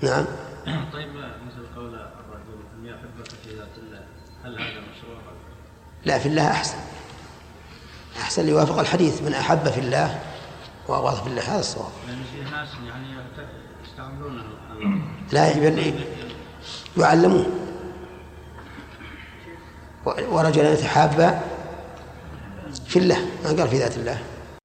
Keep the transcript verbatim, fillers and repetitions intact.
نعم. طيب مثل قول الرجل أن يحبك في ذات الله، هل هذا مشروع؟ لا، في الله أحسن، أحسن يوافق الحديث من أحب في الله وأبغض في الله، هذا الصواب. لأن في ناس يعني يستعملون لا يعلمون، ورجل يتحابى في الله، ما قال في ذات الله.